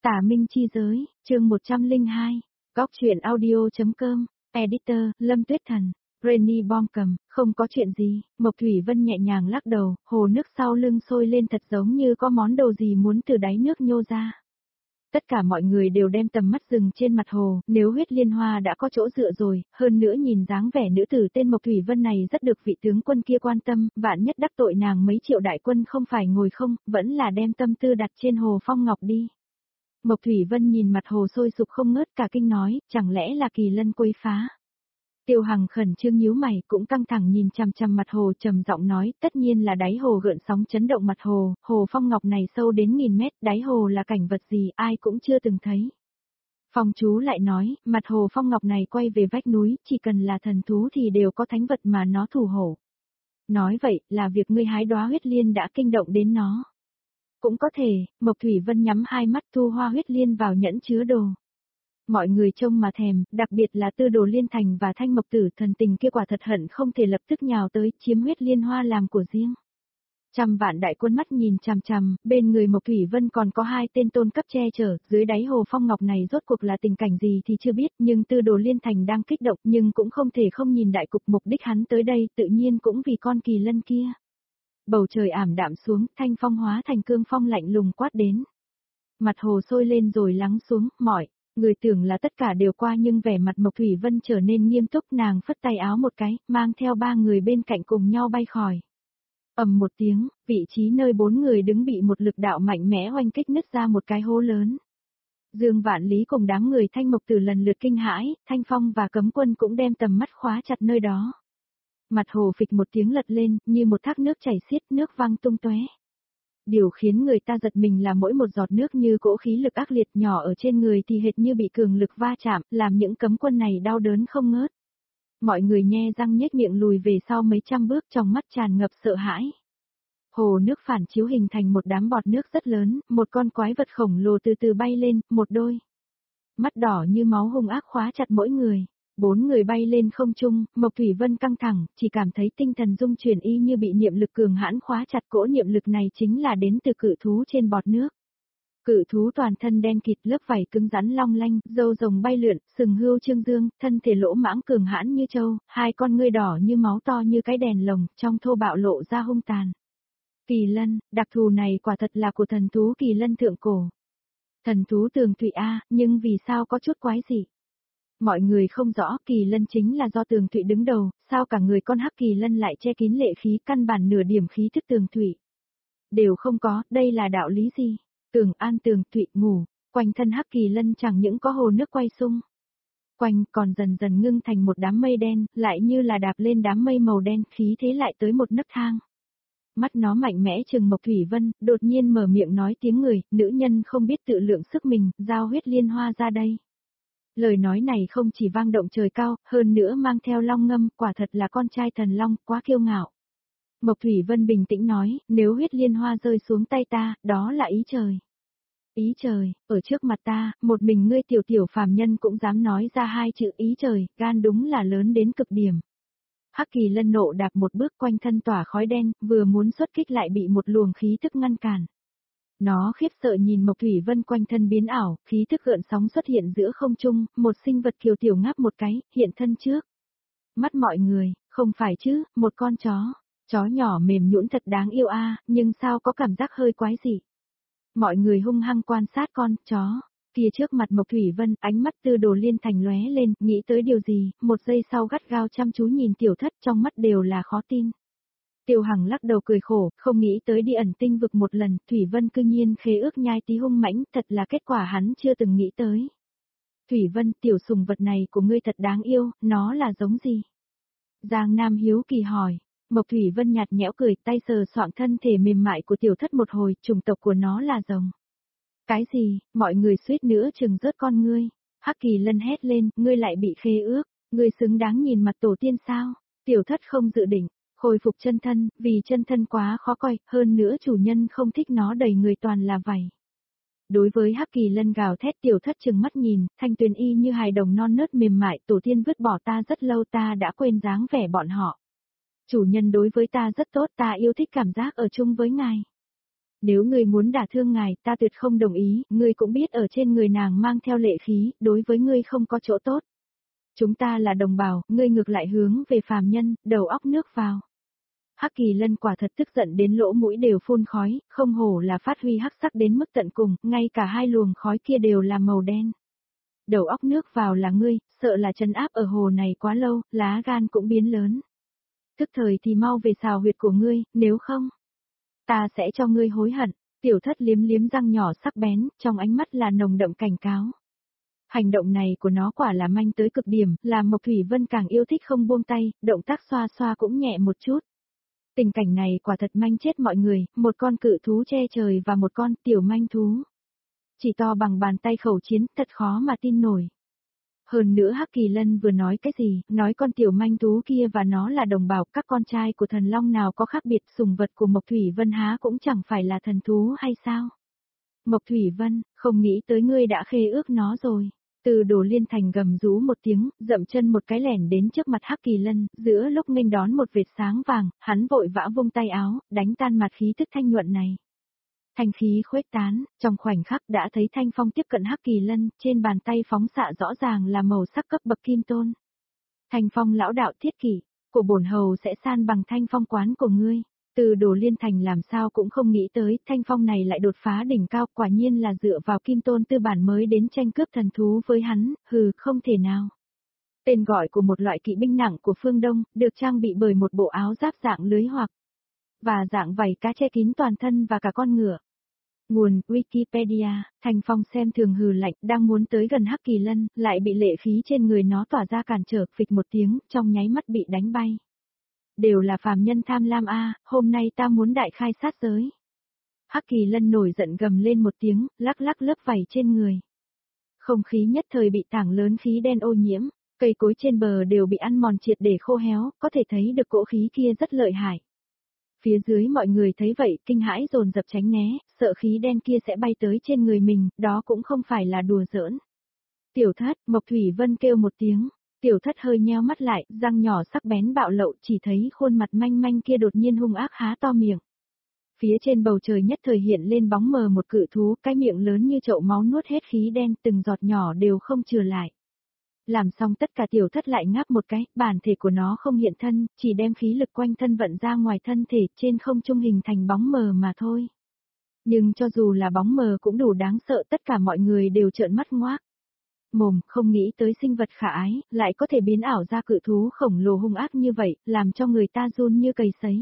Tả Minh chi giới, chương 102, Góc truyện audio.com, Editor, Lâm Tuyết Thần, Rainy Bom cầm, không có chuyện gì, Mộc Thủy Vân nhẹ nhàng lắc đầu, hồ nước sau lưng sôi lên thật giống như có món đồ gì muốn từ đáy nước nhô ra. Tất cả mọi người đều đem tầm mắt dừng trên mặt hồ, nếu Huyết Liên Hoa đã có chỗ dựa rồi, hơn nữa nhìn dáng vẻ nữ tử tên Mộc Thủy Vân này rất được vị tướng quân kia quan tâm, vạn nhất đắc tội nàng mấy triệu đại quân không phải ngồi không, vẫn là đem tâm tư đặt trên hồ Phong Ngọc đi. Mộc Thủy Vân nhìn mặt hồ sôi sục không ngớt cả kinh nói, chẳng lẽ là Kỳ Lân quấy phá. Tiêu Hằng khẩn trương nhíu mày cũng căng thẳng nhìn chằm chằm mặt hồ trầm giọng nói, tất nhiên là đáy hồ gợn sóng chấn động mặt hồ, hồ Phong Ngọc này sâu đến 1000 mét, đáy hồ là cảnh vật gì ai cũng chưa từng thấy. Phong chú lại nói, mặt hồ Phong Ngọc này quay về vách núi, chỉ cần là thần thú thì đều có thánh vật mà nó thủ hộ. Nói vậy, là việc ngươi hái đóa huyết liên đã kinh động đến nó. Cũng có thể, Mộc Thủy Vân nhắm hai mắt thu hoa huyết liên vào nhẫn chứa đồ. Mọi người trông mà thèm, đặc biệt là Tư Đồ Liên Thành và Thanh Mộc Tử, thần tình kia quả thật hận không thể lập tức nhào tới chiếm huyết liên hoa làm của riêng. Trăm vạn đại quân mắt nhìn chằm chằm, bên người Mộc Thủy Vân còn có hai tên tôn cấp che chở, dưới đáy hồ Phong Ngọc này rốt cuộc là tình cảnh gì thì chưa biết, nhưng Tư Đồ Liên Thành đang kích động nhưng cũng không thể không nhìn đại cục, mục đích hắn tới đây tự nhiên cũng vì con Kỳ Lân kia. Bầu trời ảm đạm xuống, thanh phong hóa thành cương phong lạnh lùng quát đến. Mặt hồ sôi lên rồi lắng xuống, mọi người tưởng là tất cả đều qua nhưng vẻ mặt Mộc Thủy Vân trở nên nghiêm túc, nàng phất tay áo một cái, mang theo ba người bên cạnh cùng nhau bay khỏi. Ầm một tiếng, vị trí nơi bốn người đứng bị một lực đạo mạnh mẽ oanh kích nứt ra một cái hố lớn. Dương Vạn Lý cùng đám người Thanh Mộc Tử lần lượt kinh hãi, Thanh Phong và Cấm Quân cũng đem tầm mắt khóa chặt nơi đó. Mặt hồ phịch một tiếng lật lên, như một thác nước chảy xiết, nước văng tung tóe. Điều khiến người ta giật mình là mỗi một giọt nước như cỗ khí lực ác liệt, nhỏ ở trên người thì hệt như bị cường lực va chạm, làm những Cấm Quân này đau đớn không ngớt. Mọi người nhe răng nhếch miệng lùi về sau mấy trăm bước, trong mắt tràn ngập sợ hãi. Hồ nước phản chiếu hình thành một đám bọt nước rất lớn, một con quái vật khổng lồ từ từ bay lên, một đôi mắt đỏ như máu hung ác khóa chặt mỗi người. Bốn người bay lên không trung, Mộc Thủy Vân căng thẳng, chỉ cảm thấy tinh thần dung chuyển y như bị niệm lực cường hãn khóa chặt, cỗ niệm lực này chính là đến từ cự thú trên bọt nước. Cự thú toàn thân đen kịt, lớp vảy cứng rắn long lanh, râu rồng bay lượn, sừng hươu trương dương, thân thể lỗ mãng cường hãn như trâu, hai con ngươi đỏ như máu to như cái đèn lồng, trong thô bạo lộ ra hung tàn. Kỳ Lân, đặc thù này quả thật là của thần thú Kỳ Lân thượng cổ. Thần thú Tường Thụy A, nhưng vì sao có chút quái dị? Mọi người không rõ, Kỳ Lân chính là do Tường Thụy đứng đầu, sao cả người con hắc Kỳ Lân lại che kín lệ khí, căn bản nửa điểm khí thức Tường Thụy đều không có, đây là đạo lý gì? Tường An Tường Thụy ngủ, quanh thân hắc Kỳ Lân chẳng những có hồ nước quay xung quanh, còn dần dần ngưng thành một đám mây đen, lại như là đạp lên đám mây màu đen, khí thế lại tới một nấc thang. Mắt nó mạnh mẽ trừng Mộc Thủy Vân, đột nhiên mở miệng nói tiếng người, nữ nhân không biết tự lượng sức mình, giao huyết liên hoa ra đây. Lời nói này không chỉ vang động trời cao, hơn nữa mang theo long ngâm, quả thật là con trai thần long, quá kiêu ngạo. Mộc Thủy Vân bình tĩnh nói, nếu huyết liên hoa rơi xuống tay ta, đó là ý trời. Ý trời, ở trước mặt ta, một mình ngươi tiểu tiểu phàm nhân cũng dám nói ra hai chữ ý trời, gan đúng là lớn đến cực điểm. Hắc Kỳ Lân nộ đạp một bước, quanh thân tỏa khói đen, vừa muốn xuất kích lại bị một luồng khí tức ngăn cản. Nó khiếp sợ nhìn Mộc Thủy Vân quanh thân biến ảo, khí thức gợn sóng xuất hiện giữa không trung, một sinh vật kiều tiểu ngáp một cái, hiện thân trước. Mắt mọi người, không phải chứ, một con chó nhỏ mềm nhũn thật đáng yêu a, nhưng sao có cảm giác hơi quái dị. Mọi người hung hăng quan sát con chó kia trước mặt Mộc Thủy Vân, ánh mắt Tư Đồ Liên Thành lóe lên, nghĩ tới điều gì, một giây sau gắt gao chăm chú nhìn tiểu thất, trong mắt đều là khó tin. Tiêu Hằng lắc đầu cười khổ, không nghĩ tới đi ẩn tinh vực một lần, Thủy Vân cư nhiên khế ước nhai tí hung mãnh, thật là kết quả hắn chưa từng nghĩ tới. Thủy Vân, tiểu sùng vật này của ngươi thật đáng yêu, nó là giống gì? Giang Nam hiếu kỳ hỏi. Mộc Thủy Vân nhạt nhẽo cười, tay sờ soạng thân thể mềm mại của tiểu thất một hồi, chủng tộc của nó là rồng. Cái gì, mọi người suýt nữa chừng rớt con ngươi. Hắc Kỳ Lân hét lên, ngươi lại bị khế ước, ngươi xứng đáng nhìn mặt tổ tiên sao? Tiểu thất không dự định khôi phục chân thân, vì chân thân quá khó coi, hơn nữa chủ nhân không thích nó đầy người toàn là vảy. Đối với Hắc Kỳ Lân gào thét, tiểu thất trừng mắt nhìn, thanh tuyền y như hài đồng non nớt mềm mại, tổ tiên vứt bỏ ta rất lâu, ta đã quên dáng vẻ bọn họ. Chủ nhân đối với ta rất tốt, ta yêu thích cảm giác ở chung với ngài. Nếu ngươi muốn đả thương ngài, ta tuyệt không đồng ý, ngươi cũng biết ở trên người nàng mang theo lệ khí, đối với ngươi không có chỗ tốt. Chúng ta là đồng bào, ngươi ngược lại hướng về phàm nhân, đầu óc nước vào. Hắc Kỳ Lân quả thật tức giận đến lỗ mũi đều phun khói, không hổ là phát huy hắc sắc đến mức tận cùng, ngay cả hai luồng khói kia đều là màu đen. Đầu óc nước vào là ngươi, sợ là trấn áp ở hồ này quá lâu, lá gan cũng biến lớn. Tức thời thì mau về xào huyệt của ngươi, nếu không, ta sẽ cho ngươi hối hận. Tiểu thất liếm liếm răng nhỏ sắc bén, trong ánh mắt là nồng đậm cảnh cáo. Hành động này của nó quả là manh tới cực điểm, làm Mộc Thủy Vân càng yêu thích không buông tay, động tác xoa xoa cũng nhẹ một chút. Tình cảnh này quả thật manh chết mọi người, một con cự thú che trời và một con tiểu manh thú. Chỉ to bằng bàn tay khẩu chiến, thật khó mà tin nổi. Hơn nữa Hắc Kỳ Lân vừa nói cái gì, nói con tiểu manh thú kia và nó là đồng bào, các con trai của thần long nào có khác biệt, sùng vật của Mộc Thủy Vân há cũng chẳng phải là thần thú hay sao? Mộc Thủy Vân, không nghĩ tới ngươi đã khê ước nó rồi. Từ Đồ Liên Thành gầm rú một tiếng, dậm chân một cái lẻn đến trước mặt Hắc Kỳ Lân, giữa lúc nghênh đón một vệt sáng vàng, hắn vội vã vung tay áo, đánh tan mặt khí tức thanh nhuận này. Thanh khí khuếch tán, trong khoảnh khắc đã thấy thanh phong tiếp cận Hắc Kỳ Lân, trên bàn tay phóng xạ rõ ràng là màu sắc cấp bậc kim tôn. Thanh phong lão đạo thiết kỷ, của bổn hầu sẽ san bằng thanh phong quán của ngươi. Từ Đồ Liên Thành làm sao cũng không nghĩ tới, thanh phong này lại đột phá đỉnh cao, quả nhiên là dựa vào kim tôn tư bản mới đến tranh cướp thần thú với hắn, không thể nào. Tên gọi của một loại kỵ binh nặng của phương Đông, được trang bị bởi một bộ áo giáp dạng lưới hoặc và dạng vảy cá che kín toàn thân và cả con ngựa. Nguồn Wikipedia, Thanh Phong xem thường hừ lạnh, đang muốn tới gần Hắc Kỳ Lân, lại bị lệ khí trên người nó tỏa ra cản trở, phịch một tiếng, trong nháy mắt bị đánh bay. Đều là phàm nhân tham lam hôm nay ta muốn đại khai sát giới. Hắc Kỳ Lân nổi giận gầm lên một tiếng, lắc lắc lớp vảy trên người. Không khí nhất thời bị tảng lớn khí đen ô nhiễm, cây cối trên bờ đều bị ăn mòn triệt để khô héo, có thể thấy được cỗ khí kia rất lợi hại. Phía dưới mọi người thấy vậy, kinh hãi dồn dập tránh né, sợ khí đen kia sẽ bay tới trên người mình, đó cũng không phải là đùa giỡn. Tiểu thất, Mộc Thủy Vân kêu một tiếng. Tiểu thất hơi nheo mắt lại, răng nhỏ sắc bén bạo lậu, chỉ thấy khuôn mặt manh manh kia đột nhiên hung ác há to miệng. Phía trên bầu trời nhất thời hiện lên bóng mờ một cự thú, cái miệng lớn như chậu máu nuốt hết khí đen, từng giọt nhỏ đều không chừa lại. Làm xong tất cả tiểu thất lại ngáp một cái, bản thể của nó không hiện thân, chỉ đem khí lực quanh thân vận ra ngoài thân thể, trên không trung hình thành bóng mờ mà thôi. Nhưng cho dù là bóng mờ cũng đủ đáng sợ, tất cả mọi người đều trợn mắt ngoác. Mồm, không nghĩ tới sinh vật khả ái, lại có thể biến ảo ra cự thú khổng lồ hung ác như vậy, làm cho người ta run như cầy sấy.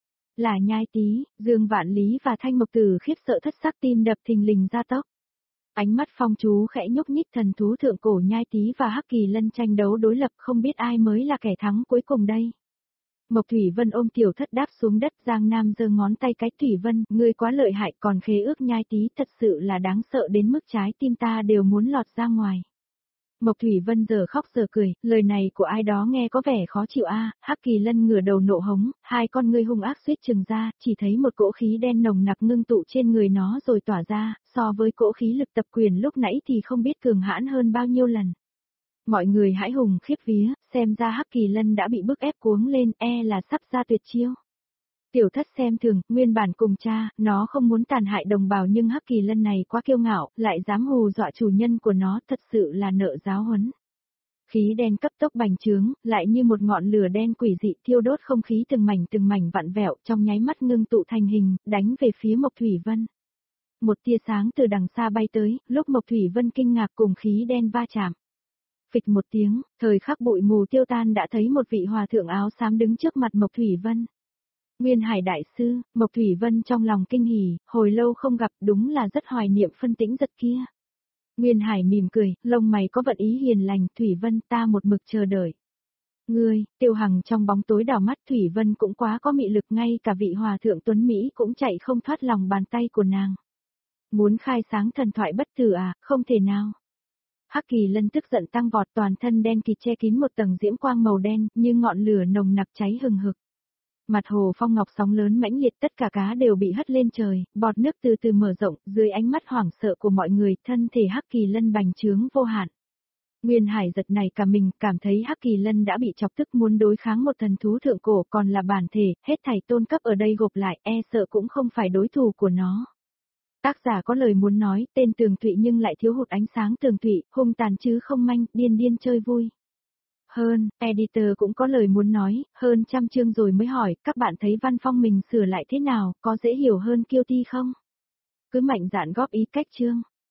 Là Nhai Tý, Dương Vạn Lý và Thanh Mộc Tử khiếp sợ thất sắc, tim đập thình lình ra tốc. Ánh mắt Phong chú khẽ nhúc nhích, thần thú thượng cổ Nhai Tý và Hắc Kỳ Lân tranh đấu đối lập, không biết ai mới là kẻ thắng cuối cùng đây. Mộc Thủy Vân ôm tiểu thất đáp xuống đất, Giang Nam giơ ngón tay cái, Thủy Vân, ngươi quá lợi hại, còn khế ước Nhai Tý thật sự là đáng sợ đến mức trái tim ta đều muốn lọt ra ngoài. Mộc Thủy Vân giờ khóc giờ cười, lời này của ai đó nghe có vẻ khó chịu Hắc Kỳ Lân ngửa đầu nộ hống, hai con ngươi hung ác suýt trừng ra, chỉ thấy một cỗ khí đen nồng nặc ngưng tụ trên người nó rồi tỏa ra, so với cỗ khí lực tập quyền lúc nãy thì không biết cường hãn hơn bao nhiêu lần. Mọi người hãi hùng khiếp vía, xem ra Hắc Kỳ Lân đã bị bức ép cuống lên, là sắp ra tuyệt chiêu. Tiểu thất xem thường, nguyên bản cùng cha, nó không muốn tàn hại đồng bào nhưng Hắc Kỳ Lân này quá kiêu ngạo, lại dám hù dọa chủ nhân của nó, thật sự là nợ giáo huấn. Khí đen cấp tốc bành trướng, lại như một ngọn lửa đen quỷ dị thiêu đốt không khí từng mảnh vặn vẹo, trong nháy mắt ngưng tụ thành hình, đánh về phía Mộc Thủy Vân. Một tia sáng từ đằng xa bay tới, lúc Mộc Thủy Vân kinh ngạc cùng khí đen va chạm. Phịch một tiếng, thời khắc bụi mù tiêu tan đã thấy một vị hòa thượng áo xám đứng trước mặt Mộc Thủy Vân. Nguyên Hải đại sư, Mộc Thủy Vân trong lòng kinh hỉ, hồi lâu không gặp, đúng là rất hoài niệm Phân Tĩnh Giật kia. Nguyên Hải mỉm cười, lông mày có vận ý hiền lành, Thủy Vân ta một mực chờ đợi. Ngươi, Tiêu Hằng trong bóng tối đảo mắt, Thủy Vân cũng quá có mị lực, ngay cả vị hòa thượng tuấn Mỹ cũng chạy không thoát lòng bàn tay của nàng. Muốn khai sáng thần thoại bất tử không thể nào. Hắc Kỳ Lân tức giận tăng vọt, toàn thân đen kịt che kín một tầng diễm quang màu đen, như ngọn lửa nồng nặc cháy hừng hực. Mặt hồ phong ngọc sóng lớn mãnh liệt, tất cả cá đều bị hất lên trời, bọt nước từ từ mở rộng, dưới ánh mắt hoảng sợ của mọi người, thân thể Hắc Kỳ Lân bành trướng vô hạn. Nguyên Hải giật này cả mình, cảm thấy Hắc Kỳ Lân đã bị chọc tức muốn đối kháng một thần thú thượng cổ còn là bản thể, hết thảy tôn cấp ở đây gộp lại e sợ cũng không phải đối thủ của nó. Tác giả có lời muốn nói, tên tường tụy nhưng lại thiếu hụt ánh sáng tường tụy, hung tàn chứ không manh, điên điên chơi vui. Editor cũng có lời muốn nói, hơn 100 chương rồi mới hỏi, các bạn thấy văn phong mình sửa lại thế nào, có dễ hiểu hơn Kiêu Ti không? Cứ mạnh dạn góp ý cách chương.